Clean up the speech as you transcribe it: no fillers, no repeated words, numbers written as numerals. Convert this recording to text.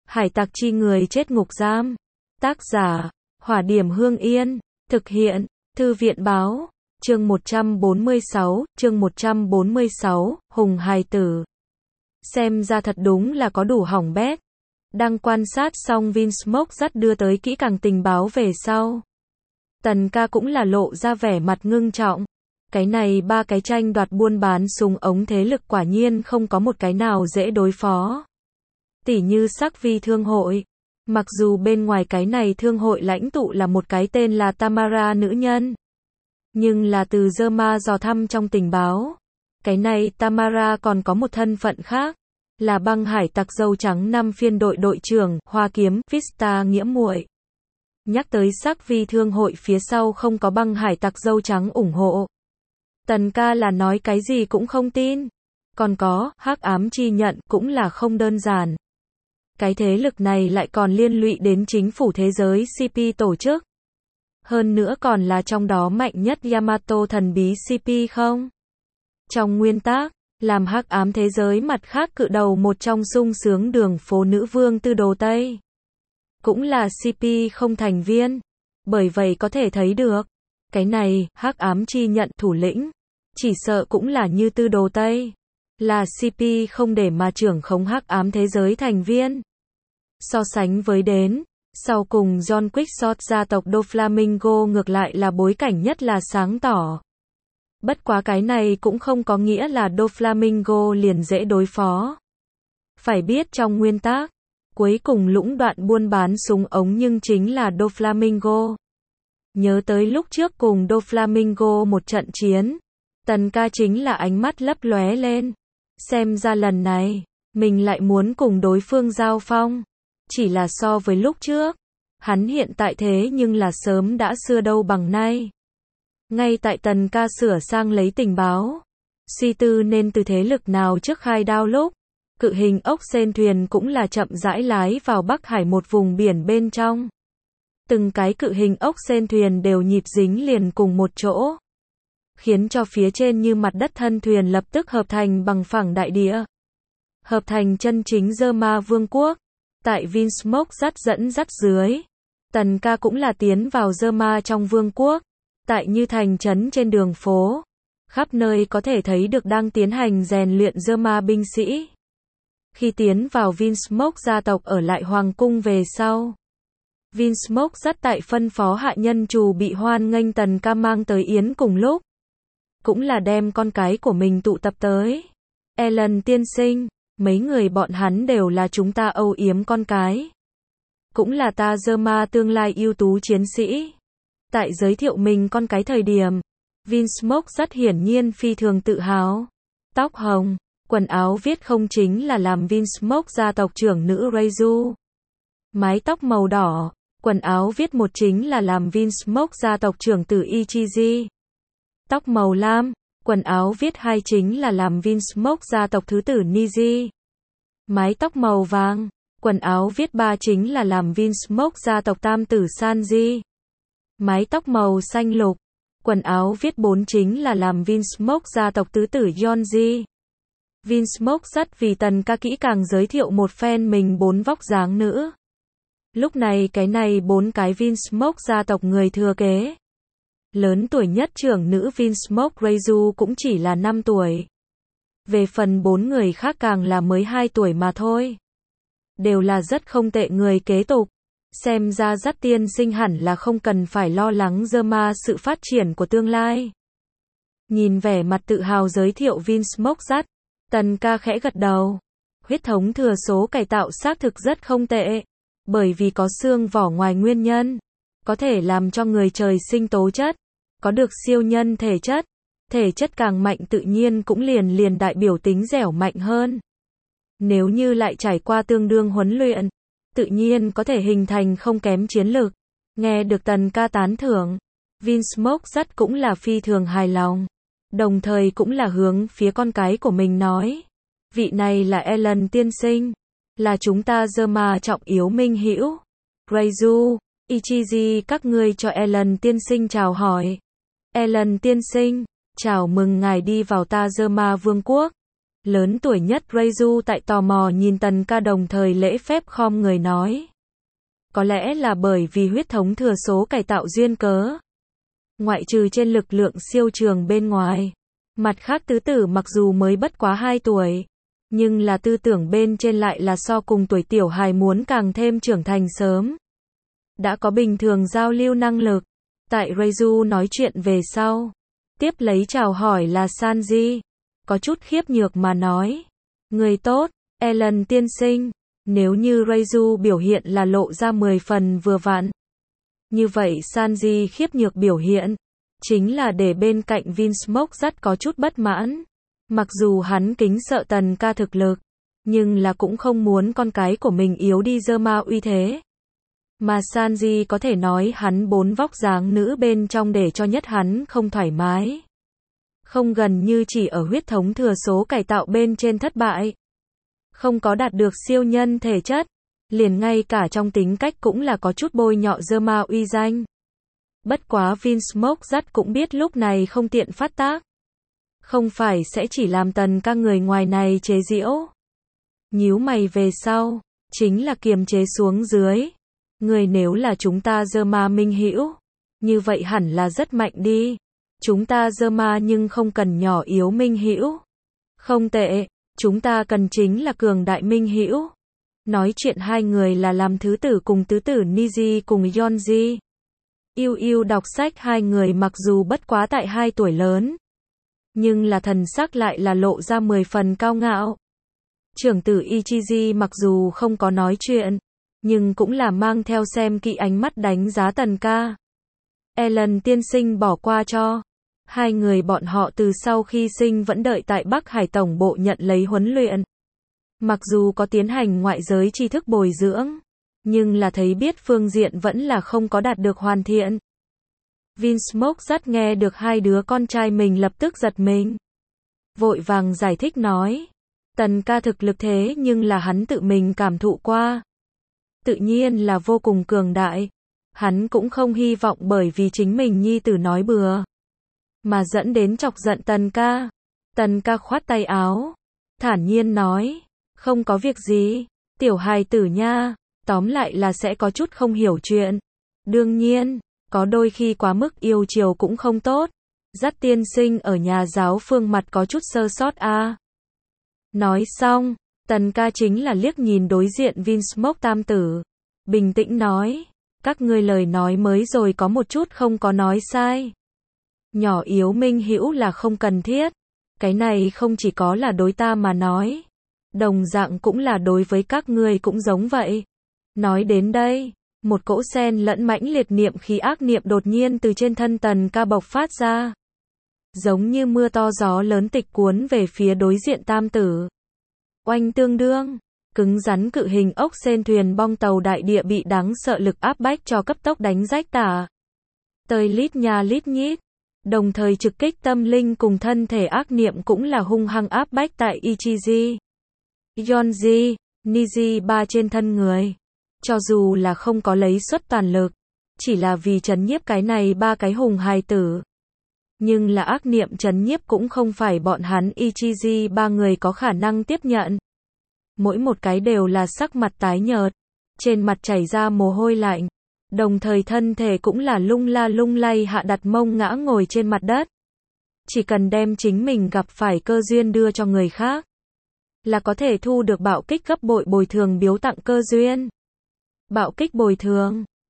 Hải tặc chi người chết ngục giam. Tác giả, Hỏa Điểm Hương Yên. Thực hiện, Thư viện Báo. Chương 146, Hùng hài tử. Xem ra thật đúng là có đủ hỏng bét. Đang quan sát xong Vinsmoke dắt đưa tới kỹ càng tình báo về sau. Tần ca cũng là lộ ra vẻ mặt ngưng trọng. Cái này ba cái tranh đoạt buôn bán súng ống thế lực quả nhiên không có một cái nào dễ đối phó. Tỉ như Sắc Vi thương hội. Mặc dù bên ngoài cái này thương hội lãnh tụ là một cái tên là Tamara nữ nhân. Nhưng là từ Zerma dò thăm trong tình báo. Cái này Tamara còn có một thân phận khác. Là băng hải tặc dâu trắng 5 phiên đội đội trưởng, Hoa Kiếm, Vista nghĩa muội. Nhắc tới Sắc Vi thương hội phía sau không có băng hải tặc dâu trắng ủng hộ. Tần ca là nói cái gì cũng không tin. Còn có, Hắc Ám Chi Nhận cũng là không đơn giản. Cái thế lực này lại còn liên lụy đến chính phủ thế giới CP tổ chức. Hơn nữa còn là trong đó mạnh nhất Yamato thần bí CP không? Trong nguyên tác, làm Hắc Ám thế giới mặt khác cự đầu một trong sung sướng đường phố nữ vương Tư Đồ Tây. Cũng là CP không thành viên. Bởi vậy có thể thấy được, cái này, Hắc Ám Chi Nhận thủ lĩnh, chỉ sợ cũng là như Tư Đồ Tây. Là CP không để mà trưởng khống Hắc Ám thế giới thành viên. So sánh với đến, sau cùng John Quixote gia tộc Doflamingo ngược lại là bối cảnh nhất là sáng tỏ. Bất quá cái này cũng không có nghĩa là Doflamingo liền dễ đối phó. Phải biết trong nguyên tác, cuối cùng lũng đoạn buôn bán súng ống nhưng chính là Doflamingo. Nhớ tới lúc trước cùng Doflamingo một trận chiến, Tần ca chính là ánh mắt lấp lóe lên. Xem ra lần này, mình lại muốn cùng đối phương giao phong. Chỉ là so với lúc trước, hắn hiện tại thế nhưng là sớm đã xưa đâu bằng nay. Ngay tại Tần ca sửa sang lấy tình báo, suy tư nên từ thế lực nào trước khai đao lúc, cự hình ốc sên thuyền cũng là chậm rãi lái vào Bắc Hải một vùng biển bên trong. Từng cái cự hình ốc sên thuyền đều nhịp dính liền cùng một chỗ, khiến cho phía trên như mặt đất thân thuyền lập tức hợp thành bằng phẳng đại địa. Hợp thành chân chính Zerma vương quốc. Tại Vinsmoke dẫn dắt dưới, Tần ca cũng là tiến vào Zerma trong vương quốc. Tại như thành trấn trên đường phố, khắp nơi có thể thấy được đang tiến hành rèn luyện Zerma binh sĩ. Khi tiến vào Vinsmoke gia tộc ở lại hoàng cung về sau, Vinsmoke dắt tại phân phó hạ nhân trù bị hoan nghênh Tần ca mang tới yến cùng lúc. Cũng là đem con cái của mình tụ tập tới. Ellen tiên sinh, mấy người bọn hắn đều là chúng ta âu yếm con cái. Cũng là ta Zerma tương lai ưu tú chiến sĩ. Tại giới thiệu mình con cái thời điểm, Vinsmoke rất hiển nhiên phi thường tự hào. Tóc hồng, quần áo viết không chính là làm Vinsmoke gia tộc trưởng nữ Reizu. Mái tóc màu đỏ, quần áo viết một chính là làm Vinsmoke gia tộc trưởng tử Ichiji. Tóc màu lam, quần áo viết hai chính là làm Vinsmoke gia tộc thứ tử Niji. Mái tóc màu vàng, quần áo viết ba chính là làm Vinsmoke gia tộc tam tử Sanji. Mái tóc màu xanh lục, quần áo viết bốn chính là làm Vinsmoke gia tộc tứ tử Yeonji. Vinsmoke dắt vì Tần ca kỹ càng giới thiệu một phen mình bốn vóc dáng nữ. Lúc này cái này bốn cái Vinsmoke gia tộc người thừa kế. Lớn tuổi nhất trưởng nữ Vinsmoke Reizu cũng chỉ là 5 tuổi. Về phần 4 người khác càng là mới 2 tuổi mà thôi. Đều là rất không tệ người kế tục. Xem ra dắt tiên sinh hẳn là không cần phải lo lắng Zerma sự phát triển của tương lai. Nhìn vẻ mặt tự hào giới thiệu Vinsmoke dắt, Tần ca khẽ gật đầu. Huyết thống thừa số cải tạo xác thực rất không tệ. Bởi vì có xương vỏ ngoài nguyên nhân. Có thể làm cho người trời sinh tố chất, có được siêu nhân thể chất càng mạnh tự nhiên cũng liền đại biểu tính dẻo mạnh hơn. Nếu như lại trải qua tương đương huấn luyện, tự nhiên có thể hình thành không kém chiến lực. Nghe được Tần ca tán thưởng, Vinsmoke rất cũng là phi thường hài lòng, đồng thời cũng là hướng phía con cái của mình nói. Vị này là Ellen tiên sinh, là chúng ta Zerma trọng yếu minh hữu. Reizu, Ichiji các ngươi cho Ellen tiên sinh chào hỏi. Ellen tiên sinh, chào mừng ngài đi vào ta Zerma vương quốc. Lớn tuổi nhất Reizu tại tò mò nhìn Tần Ca đồng thời lễ phép khom người nói. Có lẽ là bởi vì huyết thống thừa số cải tạo duyên cớ. Ngoại trừ trên lực lượng siêu trường bên ngoài. Mặt khác tứ tử mặc dù mới bất quá 2 tuổi. Nhưng là tư tưởng bên trên lại là so cùng tuổi tiểu hài muốn càng thêm trưởng thành sớm. Đã có bình thường giao lưu năng lực. Tại Reizu nói chuyện về sau. Tiếp lấy chào hỏi là Sanji. Có chút khiếp nhược mà nói. Người tốt, Ellen tiên sinh. Nếu như Reizu biểu hiện là lộ ra 10 phần vừa vặn. Như vậy Sanji khiếp nhược biểu hiện. Chính là để bên cạnh Vinsmoke rất có chút bất mãn. Mặc dù hắn kính sợ Tần Ca thực lực. Nhưng là cũng không muốn con cái của mình yếu đi dơ ma uy thế. Mà Sanji có thể nói hắn 4 vóc dáng nữ bên trong để cho nhất hắn không thoải mái. Không gần như chỉ ở huyết thống thừa số cải tạo bên trên thất bại. Không có đạt được siêu nhân thể chất. Liền ngay cả trong tính cách cũng là có chút bôi nhọ dơ ma uy danh. Bất quá Vinsmoke rất cũng biết lúc này không tiện phát tác. Không phải sẽ chỉ làm Tần Ca người ngoài này chế giễu. Nhíu mày về sau. Chính là kiềm chế xuống dưới. Người nếu là chúng ta dơ ma minh hữu. Như vậy hẳn là rất mạnh đi. Chúng ta dơ ma nhưng không cần nhỏ yếu minh hữu. Không tệ. Chúng ta cần chính là cường đại minh hữu. Nói chuyện hai người là làm thứ tử cùng tứ tử Niji cùng Yeonji. Yêu yêu đọc sách hai người mặc dù bất quá tại 2 tuổi lớn. Nhưng là thần sắc lại là lộ ra 10 phần cao ngạo. Trưởng tử Ichiji mặc dù không có nói chuyện. Nhưng cũng là mang theo xem kỹ ánh mắt đánh giá Tần Ca. Ellen tiên sinh bỏ qua cho. Hai người bọn họ từ sau khi sinh vẫn đợi tại Bắc Hải Tổng bộ nhận lấy huấn luyện. Mặc dù có tiến hành ngoại giới tri thức bồi dưỡng. Nhưng là thấy biết phương diện vẫn là không có đạt được hoàn thiện. Vinsmoke rất nghe được hai đứa con trai mình lập tức giật mình. Vội vàng giải thích nói. Tần Ca thực lực thế nhưng là hắn tự mình cảm thụ qua. Tự nhiên là vô cùng cường đại. Hắn cũng không hy vọng bởi vì chính mình nhi tử nói bừa. Mà dẫn đến chọc giận Tần Ca. Tần Ca khoát tay áo. Thản nhiên nói. Không có việc gì. Tiểu hài tử nha. Tóm lại là sẽ có chút không hiểu chuyện. Đương nhiên. Có đôi khi quá mức yêu chiều cũng không tốt. Dắt tiên sinh ở nhà giáo phương mặt có chút sơ sót a. Nói xong. Tần Ca chính là liếc nhìn đối diện Vinsmoke tam tử. Bình tĩnh nói. Các ngươi lời nói mới rồi có một chút không có nói sai. Nhỏ yếu minh hữu là không cần thiết. Cái này không chỉ có là đối ta mà nói. Đồng dạng cũng là đối với các ngươi cũng giống vậy. Nói đến đây. Một cỗ xen lẫn mãnh liệt niệm khí ác niệm đột nhiên từ trên thân Tần Ca bộc phát ra. Giống như mưa to gió lớn tịch cuốn về phía đối diện tam tử. Oanh tương đương. Cứng rắn cự hình ốc sên thuyền bong tàu đại địa bị đáng sợ lực áp bách cho cấp tốc đánh rách tả. Tơi lít nha lít nhít. Đồng thời trực kích tâm linh cùng thân thể ác niệm cũng là hung hăng áp bách tại Ichiji, Yeonji, Niji ba trên thân người. Cho dù là không có lấy suất toàn lực. Chỉ là vì trấn nhiếp cái này 3 cái hùng hài tử. Nhưng là ác niệm trấn nhiếp cũng không phải bọn hắn Ichiji 3 người có khả năng tiếp nhận. Mỗi một cái đều là sắc mặt tái nhợt. Trên mặt chảy ra mồ hôi lạnh. Đồng thời thân thể cũng là lung la lung lay hạ đặt mông ngã ngồi trên mặt đất. Chỉ cần đem chính mình gặp phải cơ duyên đưa cho người khác. Là có thể thu được bạo kích gấp bội bồi thường biếu tặng cơ duyên. Bạo kích bồi thường.